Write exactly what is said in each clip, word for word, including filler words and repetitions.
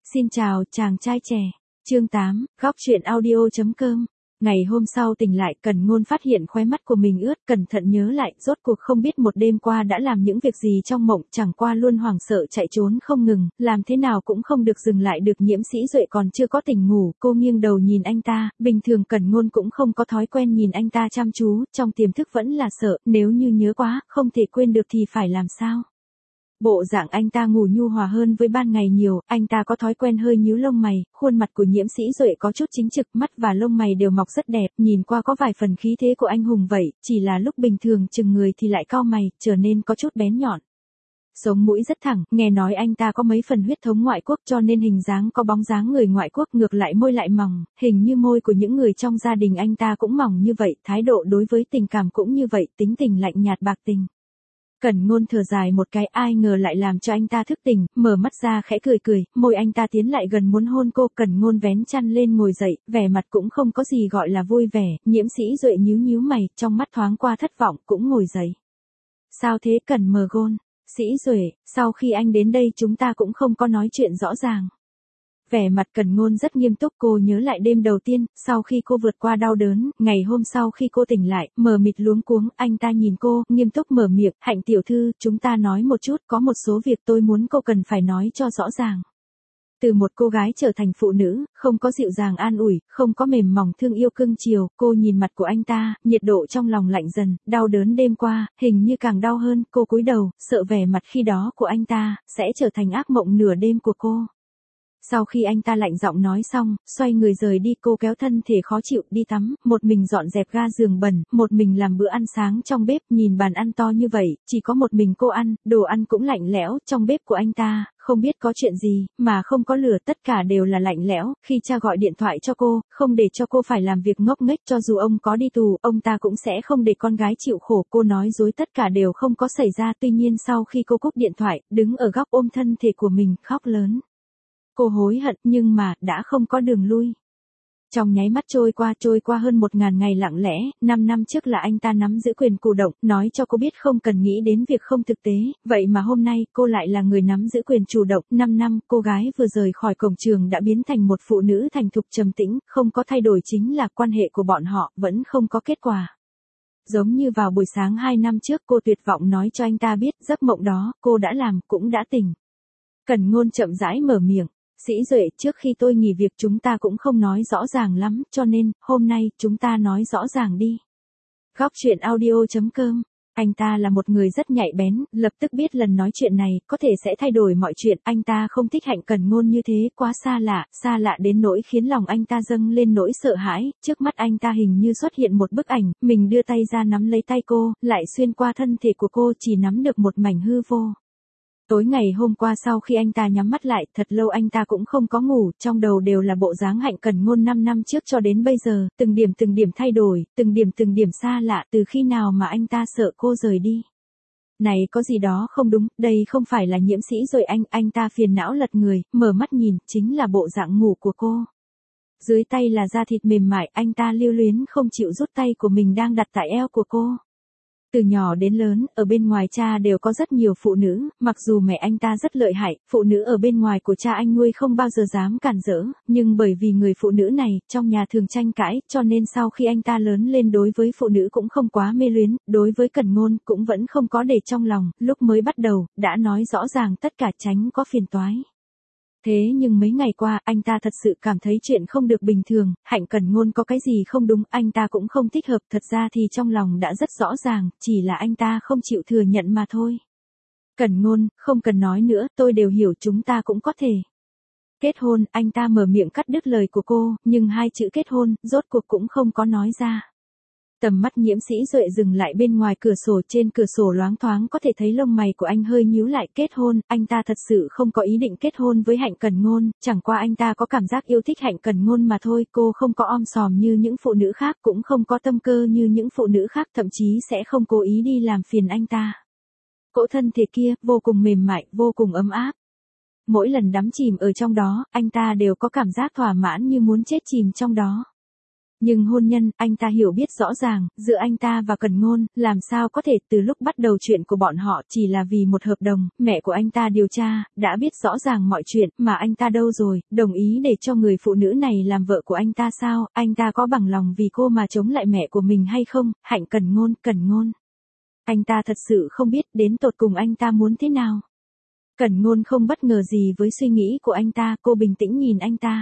Xin chào, chàng trai trẻ. Chương tám, góc truyện audio.com. Ngày hôm sau tỉnh lại, Cẩn Ngôn phát hiện khóe mắt của mình ướt, cẩn thận nhớ lại, rốt cuộc không biết một đêm qua đã làm những việc gì trong mộng, chẳng qua luôn hoảng sợ chạy trốn không ngừng, làm thế nào cũng không được dừng lại được. Nhiễm Sĩ Duệ còn chưa có tỉnh ngủ, cô nghiêng đầu nhìn anh ta, bình thường Cẩn Ngôn cũng không có thói quen nhìn anh ta chăm chú, trong tiềm thức vẫn là sợ, nếu như nhớ quá, không thể quên được thì phải làm sao? Bộ dạng anh ta ngủ nhu hòa hơn với ban ngày nhiều, anh ta có thói quen hơi nhíu lông mày, khuôn mặt của Nhiễm Sĩ Duệ có chút chính trực, mắt và lông mày đều mọc rất đẹp, nhìn qua có vài phần khí thế của anh hùng vậy, chỉ là lúc bình thường chừng người thì lại cau mày, trở nên có chút bén nhọn. Sống mũi rất thẳng, nghe nói anh ta có mấy phần huyết thống ngoại quốc cho nên hình dáng có bóng dáng người ngoại quốc, ngược lại môi lại mỏng, hình như môi của những người trong gia đình anh ta cũng mỏng như vậy, thái độ đối với tình cảm cũng như vậy, tính tình lạnh nhạt bạc tình. Cẩn Ngôn thở dài một cái, ai ngờ lại làm cho anh ta thức tỉnh, mở mắt ra khẽ cười cười, môi anh ta tiến lại gần muốn hôn cô. Cẩn Ngôn vén chăn lên ngồi dậy, vẻ mặt cũng không có gì gọi là vui vẻ. Nhiễm Sĩ Duệ nhíu nhíu mày, trong mắt thoáng qua thất vọng, cũng ngồi dậy. Sao thế Cẩn Mờ Gôn? Sĩ Duệ, sau khi anh đến đây chúng ta cũng không có nói chuyện rõ ràng. Vẻ mặt Cẩn Ngôn rất nghiêm túc, cô nhớ lại đêm đầu tiên, sau khi cô vượt qua đau đớn, ngày hôm sau khi cô tỉnh lại, mờ mịt luống cuống, anh ta nhìn cô, nghiêm túc mở miệng, Hạnh tiểu thư, chúng ta nói một chút, có một số việc tôi muốn cô cần phải nói cho rõ ràng. Từ một cô gái trở thành phụ nữ, không có dịu dàng an ủi, không có mềm mỏng thương yêu cưng chiều, cô nhìn mặt của anh ta, nhiệt độ trong lòng lạnh dần, đau đớn đêm qua, hình như càng đau hơn, cô cúi đầu, sợ vẻ mặt khi đó của anh ta, sẽ trở thành ác mộng nửa đêm của cô. Sau khi anh ta lạnh giọng nói xong, xoay người rời đi, cô kéo thân thể khó chịu đi tắm, một mình dọn dẹp ga giường bẩn, một mình làm bữa ăn sáng trong bếp, nhìn bàn ăn to như vậy, chỉ có một mình cô ăn, đồ ăn cũng lạnh lẽo, trong bếp của anh ta, không biết có chuyện gì, mà không có lửa, tất cả đều là lạnh lẽo. Khi cha gọi điện thoại cho cô, không để cho cô phải làm việc ngốc nghếch, cho dù ông có đi tù, ông ta cũng sẽ không để con gái chịu khổ, cô nói dối tất cả đều không có xảy ra. Tuy nhiên sau khi cô cúp điện thoại, đứng ở góc ôm thân thể của mình, khóc lớn. Cô hối hận nhưng mà, đã không có đường lui. Trong nháy mắt trôi qua trôi qua hơn một ngàn ngày lặng lẽ, năm năm trước là anh ta nắm giữ quyền chủ động, nói cho cô biết không cần nghĩ đến việc không thực tế, vậy mà hôm nay cô lại là người nắm giữ quyền chủ động. Năm năm, cô gái vừa rời khỏi cổng trường đã biến thành một phụ nữ thành thục trầm tĩnh, không có thay đổi chính là quan hệ của bọn họ vẫn không có kết quả. Giống như vào buổi sáng hai năm trước cô tuyệt vọng nói cho anh ta biết giấc mộng đó, cô đã làm, cũng đã tỉnh. Cẩn Ngôn chậm rãi mở miệng. Sĩ Duệ, trước khi tôi nghỉ việc chúng ta cũng không nói rõ ràng lắm, cho nên, hôm nay, chúng ta nói rõ ràng đi. Góc truyện audio.com. Anh ta là một người rất nhạy bén, lập tức biết lần nói chuyện này, có thể sẽ thay đổi mọi chuyện. Anh ta không thích Hạnh Cẩn Ngôn như thế, quá xa lạ, xa lạ đến nỗi khiến lòng anh ta dâng lên nỗi sợ hãi. Trước mắt anh ta hình như xuất hiện một bức ảnh, mình đưa tay ra nắm lấy tay cô, lại xuyên qua thân thể của cô, chỉ nắm được một mảnh hư vô. Tối ngày hôm qua sau khi anh ta nhắm mắt lại, thật lâu anh ta cũng không có ngủ, trong đầu đều là bộ dáng Hạnh Cẩn Ngôn năm năm trước cho đến bây giờ, từng điểm từng điểm thay đổi, từng điểm từng điểm xa lạ, từ khi nào mà anh ta sợ cô rời đi. Này có gì đó không đúng, đây không phải là Nhiễm Sĩ rồi anh, anh ta phiền não lật người, mở mắt nhìn, chính là bộ dạng ngủ của cô. Dưới tay là da thịt mềm mại, anh ta lưu luyến không chịu rút tay của mình đang đặt tại eo của cô. Từ nhỏ đến lớn, ở bên ngoài cha đều có rất nhiều phụ nữ, mặc dù mẹ anh ta rất lợi hại, phụ nữ ở bên ngoài của cha anh nuôi không bao giờ dám cản rỡ, nhưng bởi vì người phụ nữ này, trong nhà thường tranh cãi, cho nên sau khi anh ta lớn lên đối với phụ nữ cũng không quá mê luyến, đối với Cẩn Ngôn cũng vẫn không có để trong lòng, lúc mới bắt đầu, đã nói rõ ràng tất cả tránh có phiền toái. Thế nhưng mấy ngày qua, anh ta thật sự cảm thấy chuyện không được bình thường, Hạnh Cẩn Ngôn có cái gì không đúng, anh ta cũng không thích hợp, thật ra thì trong lòng đã rất rõ ràng, chỉ là anh ta không chịu thừa nhận mà thôi. Cẩn Ngôn, không cần nói nữa, tôi đều hiểu, chúng ta cũng có thể kết hôn, anh ta mở miệng cắt đứt lời của cô, nhưng hai chữ kết hôn, rốt cuộc cũng không có nói ra. Tầm mắt Nhiễm Sĩ Duệ dừng lại bên ngoài cửa sổ, trên cửa sổ loáng thoáng có thể thấy lông mày của anh hơi nhíu lại. Kết hôn, anh ta thật sự không có ý định kết hôn với Hạnh Cẩn Ngôn, chẳng qua anh ta có cảm giác yêu thích Hạnh Cẩn Ngôn mà thôi, cô không có om sòm như những phụ nữ khác, cũng không có tâm cơ như những phụ nữ khác, thậm chí sẽ không cố ý đi làm phiền anh ta. Cỗ thân thể kia, vô cùng mềm mại, vô cùng ấm áp. Mỗi lần đắm chìm ở trong đó, anh ta đều có cảm giác thỏa mãn như muốn chết chìm trong đó. Nhưng hôn nhân, anh ta hiểu biết rõ ràng, giữa anh ta và Cẩn Ngôn, làm sao có thể từ lúc bắt đầu chuyện của bọn họ chỉ là vì một hợp đồng, mẹ của anh ta điều tra, đã biết rõ ràng mọi chuyện, mà anh ta đâu rồi, đồng ý để cho người phụ nữ này làm vợ của anh ta sao, anh ta có bằng lòng vì cô mà chống lại mẹ của mình hay không, Hạnh Cẩn Ngôn, Cẩn Ngôn. Anh ta thật sự không biết đến tột cùng anh ta muốn thế nào. Cẩn Ngôn không bất ngờ gì với suy nghĩ của anh ta, cô bình tĩnh nhìn anh ta.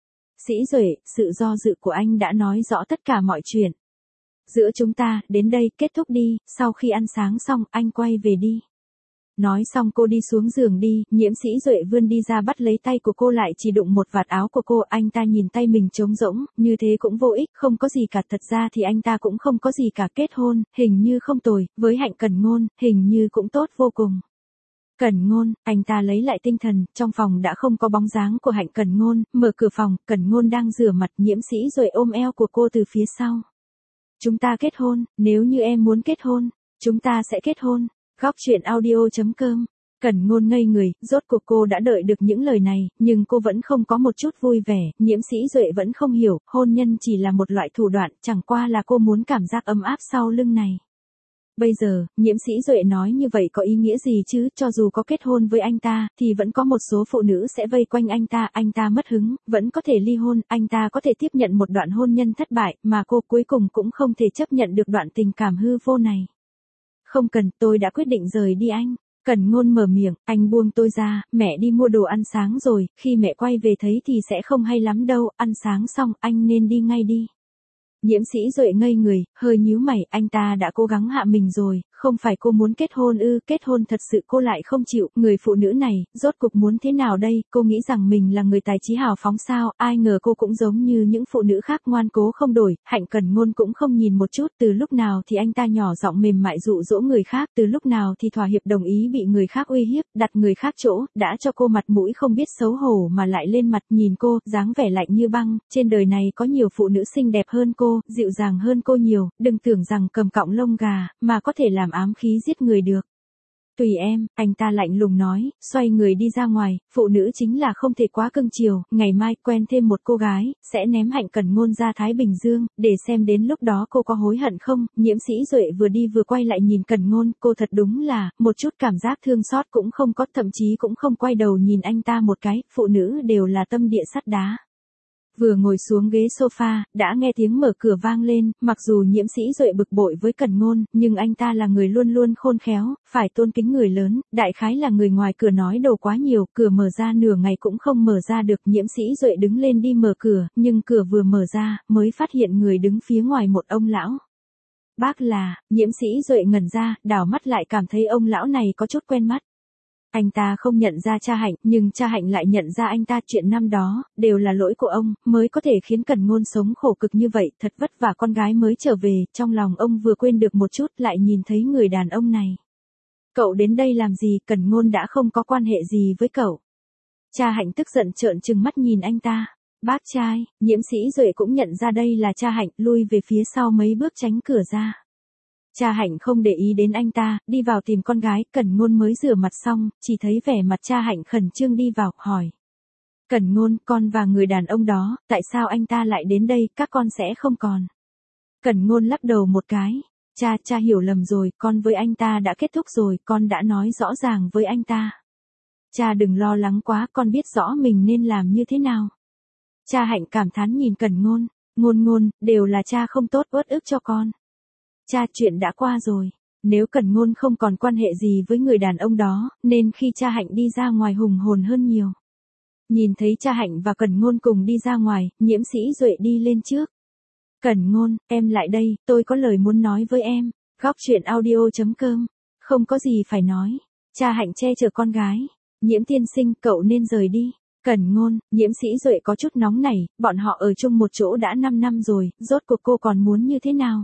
Sĩ Duệ, sự do dự của anh đã nói rõ tất cả mọi chuyện. Giữa chúng ta, đến đây, kết thúc đi, sau khi ăn sáng xong, anh quay về đi. Nói xong cô đi xuống giường đi, Nhiễm Sĩ Duệ vươn đi ra bắt lấy tay của cô lại chỉ đụng một vạt áo của cô, anh ta nhìn tay mình trống rỗng, như thế cũng vô ích, không có gì cả, thật ra thì anh ta cũng không có gì cả, kết hôn, hình như không tồi, với Hạnh Cẩn Ngôn, hình như cũng tốt vô cùng. Cẩn Ngôn, anh ta lấy lại tinh thần, trong phòng đã không có bóng dáng của Hạnh Cẩn Ngôn, mở cửa phòng, Cẩn Ngôn đang rửa mặt, Nhiễm Sĩ Duệ ôm eo của cô từ phía sau. Chúng ta kết hôn, nếu như em muốn kết hôn, chúng ta sẽ kết hôn. Góc truyện audio chấm com. Cẩn Ngôn ngây người, rốt cuộc cô đã đợi được những lời này, nhưng cô vẫn không có một chút vui vẻ, Nhiễm Sĩ Duệ vẫn không hiểu, hôn nhân chỉ là một loại thủ đoạn, chẳng qua là cô muốn cảm giác ấm áp sau lưng này. Bây giờ, Nhiễm Sĩ Duệ nói như vậy có ý nghĩa gì chứ, cho dù có kết hôn với anh ta, thì vẫn có một số phụ nữ sẽ vây quanh anh ta, anh ta mất hứng, vẫn có thể ly hôn, anh ta có thể tiếp nhận một đoạn hôn nhân thất bại, mà cô cuối cùng cũng không thể chấp nhận được đoạn tình cảm hư vô này. Không cần, tôi đã quyết định rời đi anh. Cẩn Ngôn mở miệng, anh buông tôi ra, mẹ đi mua đồ ăn sáng rồi, khi mẹ quay về thấy thì sẽ không hay lắm đâu, ăn sáng xong, anh nên đi ngay đi. Nhiễm Sĩ Duệ ngây người, hơi nhíu mày, anh ta đã cố gắng hạ mình rồi, không phải cô muốn kết hôn ư, kết hôn thật sự cô lại không chịu, người phụ nữ này, rốt cuộc muốn thế nào đây, cô nghĩ rằng mình là người tài trí hào phóng sao, ai ngờ cô cũng giống như những phụ nữ khác ngoan cố không đổi, Hạnh Cẩn Ngôn cũng không nhìn một chút, từ lúc nào thì anh ta nhỏ giọng mềm mại dụ dỗ người khác, từ lúc nào thì thỏa hiệp đồng ý bị người khác uy hiếp, đặt người khác chỗ, đã cho cô mặt mũi không biết xấu hổ mà lại lên mặt, nhìn cô, dáng vẻ lạnh như băng, trên đời này có nhiều phụ nữ xinh đẹp hơn cô. Dịu dàng hơn cô nhiều, đừng tưởng rằng cầm cọng lông gà, mà có thể làm ám khí giết người được. Tùy em, anh ta lạnh lùng nói, xoay người đi ra ngoài, phụ nữ chính là không thể quá cưng chiều, ngày mai quen thêm một cô gái, sẽ ném Hạnh Cẩn Ngôn ra Thái Bình Dương, để xem đến lúc đó cô có hối hận không. Nhiễm Sĩ Duệ vừa đi vừa quay lại nhìn Cẩn Ngôn, cô thật đúng là, một chút cảm giác thương xót cũng không có, thậm chí cũng không quay đầu nhìn anh ta một cái, phụ nữ đều là tâm địa sắt đá. Vừa ngồi xuống ghế sofa, đã nghe tiếng mở cửa vang lên, mặc dù Nhiễm Sĩ Duệ bực bội với Cẩn Ngôn, nhưng anh ta là người luôn luôn khôn khéo, phải tôn kính người lớn, đại khái là người ngoài cửa nói đồ quá nhiều, cửa mở ra nửa ngày cũng không mở ra được, Nhiễm Sĩ Duệ đứng lên đi mở cửa, nhưng cửa vừa mở ra, mới phát hiện người đứng phía ngoài một ông lão. Bác là, Nhiễm Sĩ Duệ ngẩn ra, đảo mắt lại cảm thấy ông lão này có chút quen mắt. Anh ta không nhận ra cha Hạnh, nhưng cha Hạnh lại nhận ra anh ta, chuyện năm đó, đều là lỗi của ông, mới có thể khiến Cẩn Ngôn sống khổ cực như vậy, thật vất vả con gái mới trở về, trong lòng ông vừa quên được một chút, lại nhìn thấy người đàn ông này. Cậu đến đây làm gì, Cẩn Ngôn đã không có quan hệ gì với cậu. Cha Hạnh tức giận trợn trừng mắt nhìn anh ta. Bác trai, Nhiễm Sĩ Duệ cũng nhận ra đây là cha Hạnh, lui về phía sau mấy bước tránh cửa ra. Cha Hạnh không để ý đến anh ta, đi vào tìm con gái, Cẩn Ngôn mới rửa mặt xong, chỉ thấy vẻ mặt cha Hạnh khẩn trương đi vào, hỏi. Cẩn Ngôn, con và người đàn ông đó, tại sao anh ta lại đến đây, các con sẽ không còn. Cẩn Ngôn lắc đầu một cái. Cha, cha hiểu lầm rồi, con với anh ta đã kết thúc rồi, con đã nói rõ ràng với anh ta. Cha đừng lo lắng quá, con biết rõ mình nên làm như thế nào. Cha Hạnh cảm thán nhìn Cẩn Ngôn, Ngôn Ngôn, đều là cha không tốt, uất ức cho con. Cha, chuyện đã qua rồi. Nếu Cẩn Ngôn không còn quan hệ gì với người đàn ông đó, nên khi cha Hạnh đi ra ngoài hùng hồn hơn nhiều. Nhìn thấy cha Hạnh và Cẩn Ngôn cùng đi ra ngoài, Nhiễm Sĩ Duệ đi lên trước. Cẩn Ngôn, em lại đây, tôi có lời muốn nói với em. Góc truyện audio chấm com. Không có gì phải nói. Cha Hạnh che chở con gái. Nhiễm tiên sinh, cậu nên rời đi. Cẩn Ngôn, Nhiễm Sĩ Duệ có chút nóng nảy, bọn họ ở chung một chỗ đã năm năm rồi, rốt cuộc cô còn muốn như thế nào?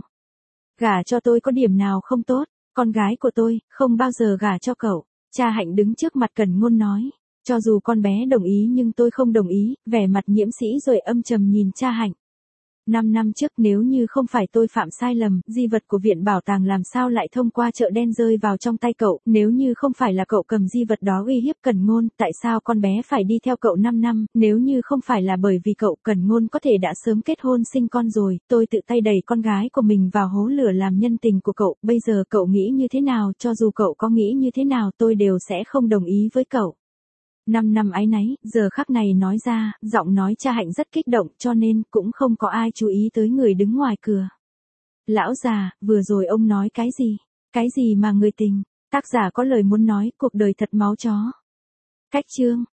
Gả cho tôi có điểm nào không tốt, con gái của tôi, không bao giờ gả cho cậu. Cha Hạnh đứng trước mặt Cẩn Ngôn nói, cho dù con bé đồng ý nhưng tôi không đồng ý, vẻ mặt Nhiễm Sĩ Duệ âm trầm nhìn cha Hạnh. Năm năm trước nếu như không phải tôi phạm sai lầm, di vật của viện bảo tàng làm sao lại thông qua chợ đen rơi vào trong tay cậu, nếu như không phải là cậu cầm di vật đó uy hiếp Cần Ngôn, tại sao con bé phải đi theo cậu năm năm, nếu như không phải là bởi vì cậu, Cần Ngôn có thể đã sớm kết hôn sinh con rồi, tôi tự tay đẩy con gái của mình vào hố lửa làm nhân tình của cậu, bây giờ cậu nghĩ như thế nào, cho dù cậu có nghĩ như thế nào tôi đều sẽ không đồng ý với cậu. Năm năm áy náy, giờ khắc này nói ra, giọng nói cha Hạnh rất kích động cho nên cũng không có ai chú ý tới người đứng ngoài cửa. Lão già, vừa rồi ông nói cái gì? Cái gì mà người tình? Tác giả có lời muốn nói, cuộc đời thật máu chó. Cách chương.